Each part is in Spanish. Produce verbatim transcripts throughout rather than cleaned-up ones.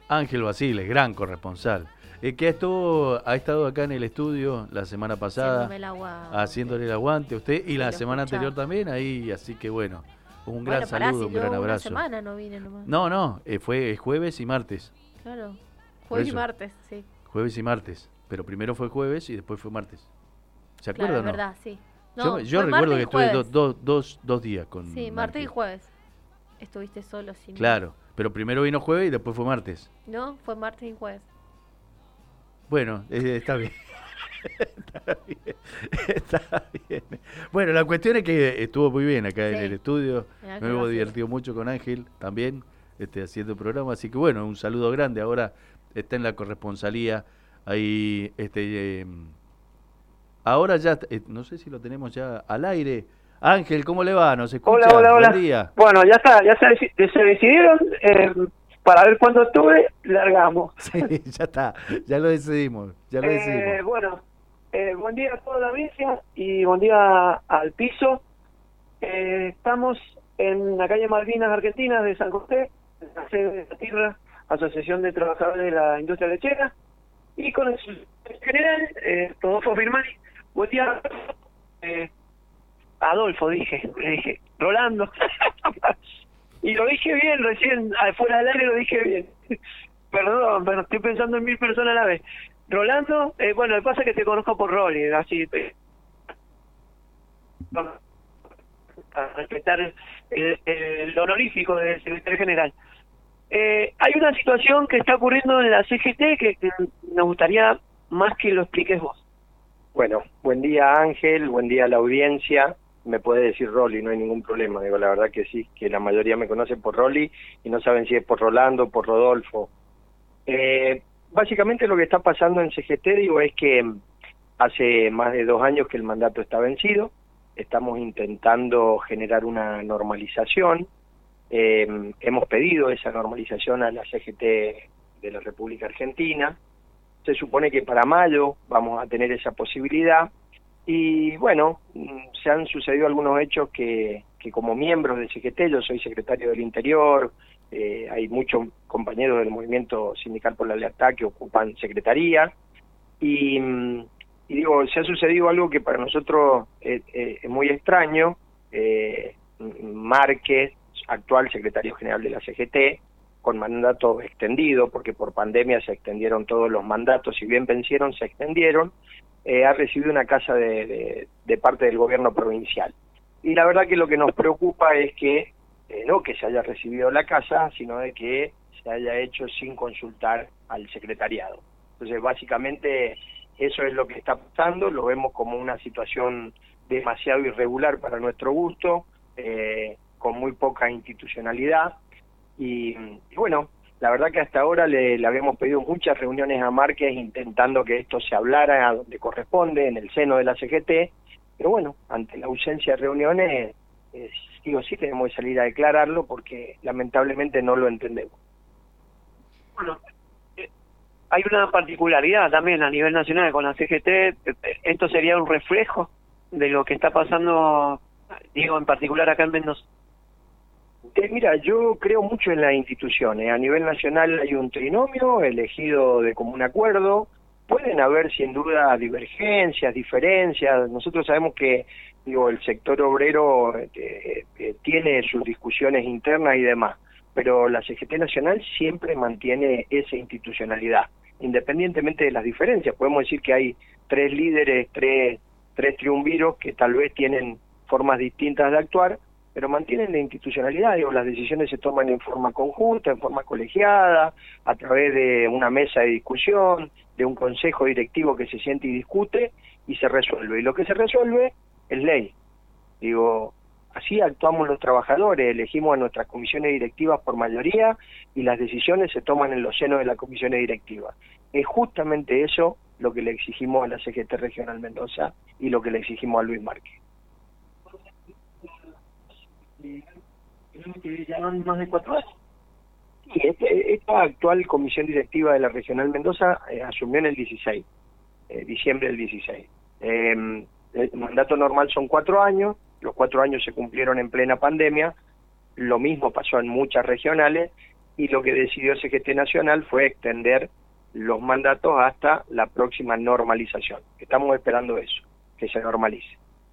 Ángel Basile, gran corresponsal. Eh, que estuvo, ha estado acá en el estudio la semana pasada, Haciéndome el aguante. haciéndole el aguante a usted, y Sí, la lo semana escuchaba. anterior también, ahí, así que bueno, un gran Bueno, pará, saludo, si un yo gran una abrazo. semana no vine nomás. No, no, eh, fue jueves y martes. Claro, Por jueves y eso, martes, sí. jueves y martes, pero primero fue jueves y después fue martes. ¿Se Claro, acuerda o es no? verdad, sí. Yo, No, yo fue recuerdo martes que y estuve do- jueves. do- dos, dos días Sí, con martes y Ángel. jueves. Estuviste solo sin... Claro, pero primero vino jueves y después fue martes. No, fue martes y jueves. Bueno, eh, está bien. Está bien, está bien. Bueno, la cuestión es que estuvo muy bien acá en Sí. el estudio. En Ángel Me hemos Basile. divertido mucho con Ángel también, este, haciendo el programa. Así que bueno, un saludo grande. Ahora está en la corresponsalía. Ahí, este, eh, ahora ya, eh, no sé si lo tenemos ya al aire. Ángel, ¿cómo le va? ¿Nos Hola, escucha? hola, Buen hola. día. Bueno, ya está, ya se, deci- se decidieron, eh, para ver cuándo estuve, largamos. Sí, ya está, ya lo decidimos, ya lo decidimos. Eh, bueno, eh, buen día a toda la audiencia y buen día al piso. Eh, estamos en la calle Malvinas Argentinas de San José, en la sede de la TIRRA, Asociación de Trabajadores de la Industria Lechera, y con el general, eh, Rodolfo Firmani. Buen día, eh, Adolfo, dije, le dije, Rolando. Y lo dije bien, recién, fuera del aire lo dije bien. Perdón, pero estoy pensando en mil personas a la vez. Rolando, eh, bueno, lo que pasa es que te conozco por Rolly, así, eh, a respetar el, el, el honorífico del secretario general. Eh, hay una situación que está ocurriendo en la C G T que, que nos gustaría más que lo expliques vos. Bueno, buen día Ángel, buen día a la audiencia. Me puede decir Rolly, no hay ningún problema. Digo, la verdad que sí, que la mayoría me conoce por Rolly y no saben si es por Rolando, por Rodolfo. Eh, básicamente lo que está pasando en C G T, digo, es que hace más de dos años que el mandato está vencido. Estamos intentando generar una normalización. Eh, hemos pedido esa normalización a la C G T de la República Argentina. Se supone que para mayo vamos a tener esa posibilidad y bueno, se han sucedido algunos hechos que, que como miembros del C G T, yo soy secretario del Interior, eh, hay muchos compañeros del Movimiento Sindical por la Lealtad que ocupan secretaría y, y digo, se ha sucedido algo que para nosotros es, es, es muy extraño. eh, Márquez, actual secretario general de la C G T, con mandato extendido, porque por pandemia se extendieron todos los mandatos, si bien vencieron, se extendieron, eh, ha recibido una casa de, de, de parte del gobierno provincial. Y la verdad que lo que nos preocupa es que, eh, no que se haya recibido la casa, sino de que se haya hecho sin consultar al secretariado. Entonces, básicamente, eso es lo que está pasando, lo vemos como una situación demasiado irregular para nuestro gusto, eh, con muy poca institucionalidad. Y, y bueno, la verdad que hasta ahora le, le habíamos pedido muchas reuniones a Márquez intentando que esto se hablara a donde corresponde, en el seno de la C G T, pero bueno, ante la ausencia de reuniones, eh, sí o sí tenemos que salir a declararlo porque lamentablemente no lo entendemos. Bueno, eh, hay una particularidad también a nivel nacional con la C G T, eh, esto sería un reflejo de lo que está pasando, digo, en particular acá en Mendoza. Eh, mira, yo creo mucho en las instituciones. A nivel nacional hay un trinomio elegido de común acuerdo. Pueden haber sin duda divergencias, diferencias. Nosotros sabemos que, digo, el sector obrero eh, eh, tiene sus discusiones internas y demás, pero la C G T nacional siempre mantiene esa institucionalidad, independientemente de las diferencias. Podemos decir que hay tres líderes, tres, tres triunviros que tal vez tienen formas distintas de actuar, pero mantienen la institucionalidad. Digo, las decisiones se toman en forma conjunta, en forma colegiada, a través de una mesa de discusión, de un consejo directivo que se siente y discute y se resuelve. Y lo que se resuelve es ley. Digo, así actuamos los trabajadores, elegimos a nuestras comisiones directivas por mayoría y las decisiones se toman en los senos de las comisiones directivas. Es justamente eso lo que le exigimos a la C G T Regional Mendoza y lo que le exigimos a Luis Márquez. Que ya van más de cuatro años. Y este, esta actual comisión directiva de la Regional Mendoza eh, asumió en el dieciséis, eh, diciembre del dieciséis. Eh, el mandato normal son cuatro años, los cuatro años se cumplieron en plena pandemia, lo mismo pasó en muchas regionales, y lo que decidió C G T Nacional fue extender los mandatos hasta la próxima normalización. Estamos esperando eso, que se normalice.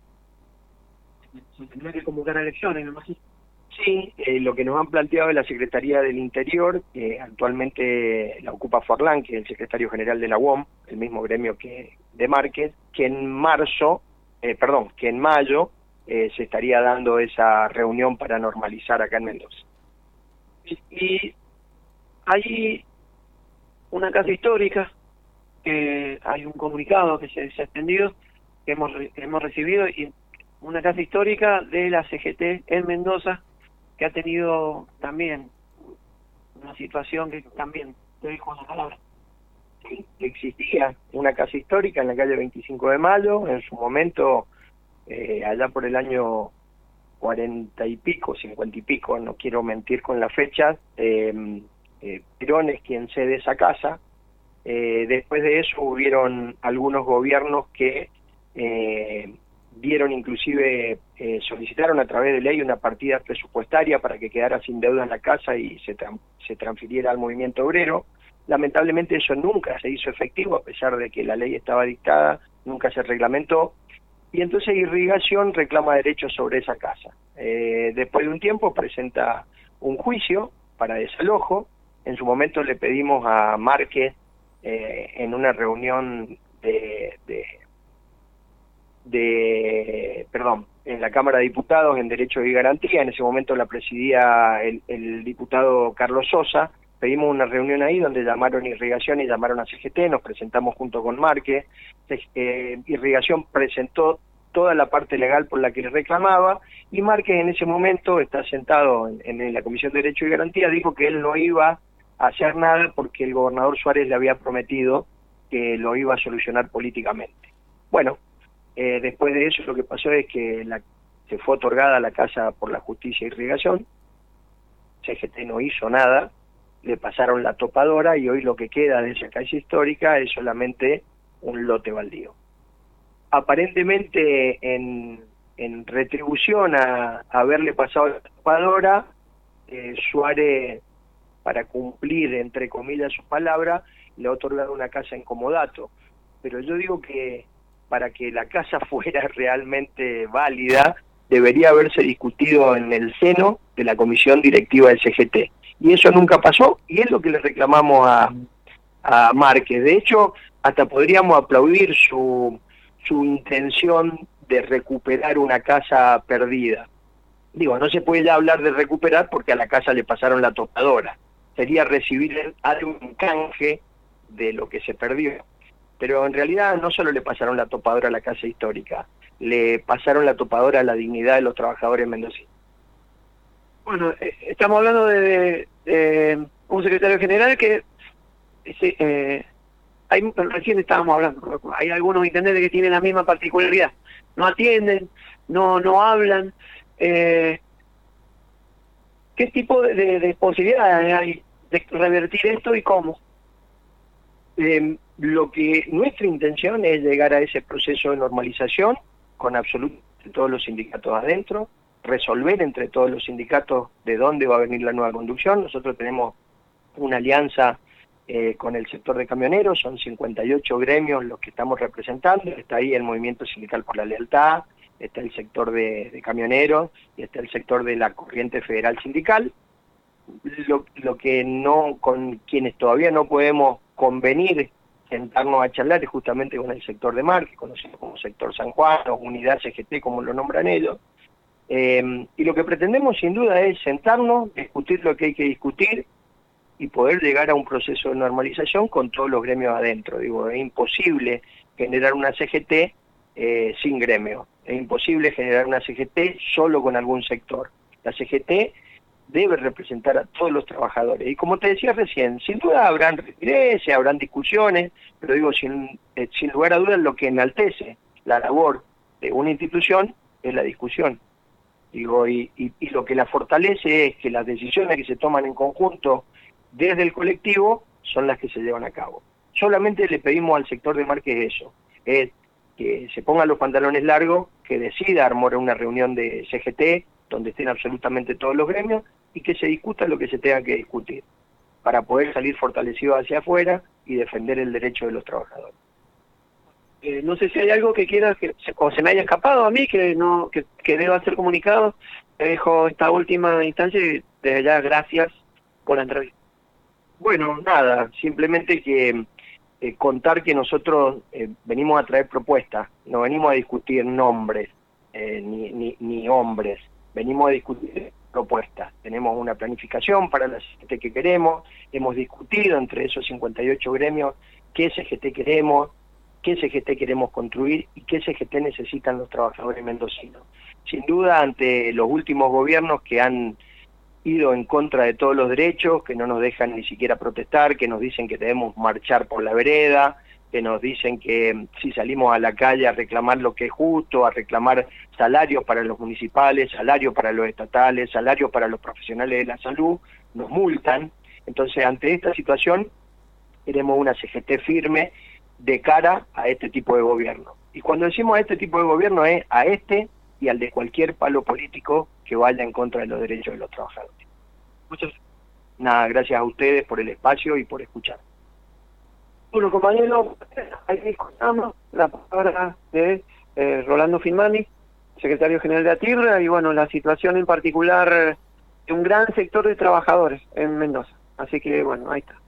Se tendría que convocar a elecciones, me imagino. Sí, eh, lo que nos han planteado es la Secretaría del Interior, que actualmente la ocupa Forlán, que es el secretario general de la U O M, el mismo gremio que de Márquez, que en marzo, eh, perdón, que en mayo eh, se estaría dando esa reunión para normalizar acá en Mendoza. Y, y hay una casa histórica, que hay un comunicado que se, se ha extendido, que hemos, que hemos recibido, y una casa histórica de la C G T en Mendoza, que ha tenido también una situación que también te dejo la palabra. Sí, existía una casa histórica en la calle veinticinco de mayo, en su momento, eh, allá por el año cuarenta y pico, cincuenta y pico, no quiero mentir con la fecha, eh, eh, Perón es quien cede esa casa. Eh, después de eso hubieron algunos gobiernos que eh, dieron inclusive, eh, solicitaron a través de ley una partida presupuestaria para que quedara sin deuda en la casa y se, tra se transfiriera al movimiento obrero. Lamentablemente eso nunca se hizo efectivo, a pesar de que la ley estaba dictada, nunca se reglamentó, y entonces Irrigación reclama derechos sobre esa casa. Eh, después de un tiempo presenta un juicio para desalojo. En su momento le pedimos a Márquez, eh, en una reunión de, de de, perdón, en la Cámara de Diputados en Derechos y Garantía, en ese momento la presidía el, el diputado Carlos Sosa, pedimos una reunión ahí donde llamaron Irrigación y llamaron a C G T, nos presentamos junto con Márquez, eh, Irrigación presentó toda la parte legal por la que le reclamaba, y Márquez en ese momento, está sentado en, en la Comisión de Derechos y Garantía, dijo que él no iba a hacer nada porque el gobernador Suárez le había prometido que lo iba a solucionar políticamente. Bueno, Eh, después de eso lo que pasó es que la, se fue otorgada la casa por la Justicia e Irrigación, C G T no hizo nada, le pasaron la topadora y hoy lo que queda de esa calle histórica es solamente un lote baldío. Aparentemente en, en retribución a, a haberle pasado la topadora, eh, Suárez, para cumplir entre comillas su palabra, le ha otorgado una casa en comodato, pero yo digo que para que la casa fuera realmente válida, debería haberse discutido en el seno de la comisión directiva del C G T. Y eso nunca pasó, y es lo que le reclamamos a, a Márquez. De hecho, hasta podríamos aplaudir su, su intención de recuperar una casa perdida. Digo, no se puede ya hablar de recuperar porque a la casa le pasaron la topadora. Sería recibir algo en canje de lo que se perdió. Pero en realidad no solo le pasaron la topadora a la casa histórica, le pasaron la topadora a la dignidad de los trabajadores mendocinos. Bueno, eh, estamos hablando de, de, de un secretario general que sí, eh, hay, recién estábamos hablando, hay algunos intendentes que tienen la misma particularidad, no atienden, no no hablan. Eh, ¿Qué tipo de, de, de posibilidades hay de revertir esto y cómo? Eh, lo que nuestra intención es llegar a ese proceso de normalización con absolutamente todos los sindicatos adentro, resolver entre todos los sindicatos de dónde va a venir la nueva conducción. Nosotros tenemos una alianza eh, con el sector de camioneros, son cincuenta y ocho gremios los que estamos representando, está ahí el Movimiento Sindical por la Lealtad, está el sector de, de camioneros y está el sector de la Corriente Federal Sindical. Lo, lo que no, con quienes todavía no podemos convenir, sentarnos a charlar es justamente con el sector de Márquez, conocido como sector San Juan, o Unidad C G T, como lo nombran ellos. Eh, y lo que pretendemos sin duda es sentarnos, discutir lo que hay que discutir y poder llegar a un proceso de normalización con todos los gremios adentro. Digo, es imposible generar una C G T eh, sin gremio, es imposible generar una C G T solo con algún sector. La C G T debe representar a todos los trabajadores. Y como te decía recién, sin duda habrán retirese, habrán discusiones, pero digo, sin, eh, sin lugar a dudas lo que enaltece la labor de una institución es la discusión. Digo, y, y, y lo que la fortalece es que las decisiones que se toman en conjunto desde el colectivo son las que se llevan a cabo. Solamente le pedimos al sector de Márquez eso, es que se pongan los pantalones largos, que decida armar una reunión de C G T donde estén absolutamente todos los gremios y que se discuta lo que se tenga que discutir. para poder salir fortalecidos hacia afuera y defender el derecho de los trabajadores. Eh, no sé si hay algo que quieras que se, o se me haya escapado a mí que no que, que deba ser comunicado. Te dejo esta última instancia y desde ya gracias por la entrevista. Bueno, nada, simplemente que eh, contar que nosotros eh, venimos a traer propuestas, no venimos a discutir nombres eh, ni, ni, ni hombres, venimos a discutir propuestas. Tenemos una planificación para la C G T que queremos, hemos discutido entre esos cincuenta y ocho gremios qué C G T queremos, qué C G T queremos construir y qué C G T necesitan los trabajadores mendocinos. Sin duda, ante los últimos gobiernos que han ido en contra de todos los derechos, que no nos dejan ni siquiera protestar, que nos dicen que debemos marchar por la vereda, que nos dicen que si salimos a la calle a reclamar lo que es justo, a reclamar salarios para los municipales, salarios para los estatales, salarios para los profesionales de la salud, nos multan. Entonces, ante esta situación, queremos una C G T firme de cara a este tipo de gobierno. Y cuando decimos a este tipo de gobierno es a este y al de cualquier palo político que vaya en contra de los derechos de los trabajadores. Muchas gracias. Nada, gracias a ustedes por el espacio y por escuchar. Bueno, compañero, ahí escuchamos la palabra de eh, Rolando Filmani, secretario general de ATIRRA, y bueno, la situación en particular de un gran sector de trabajadores en Mendoza. Así que bueno, ahí está.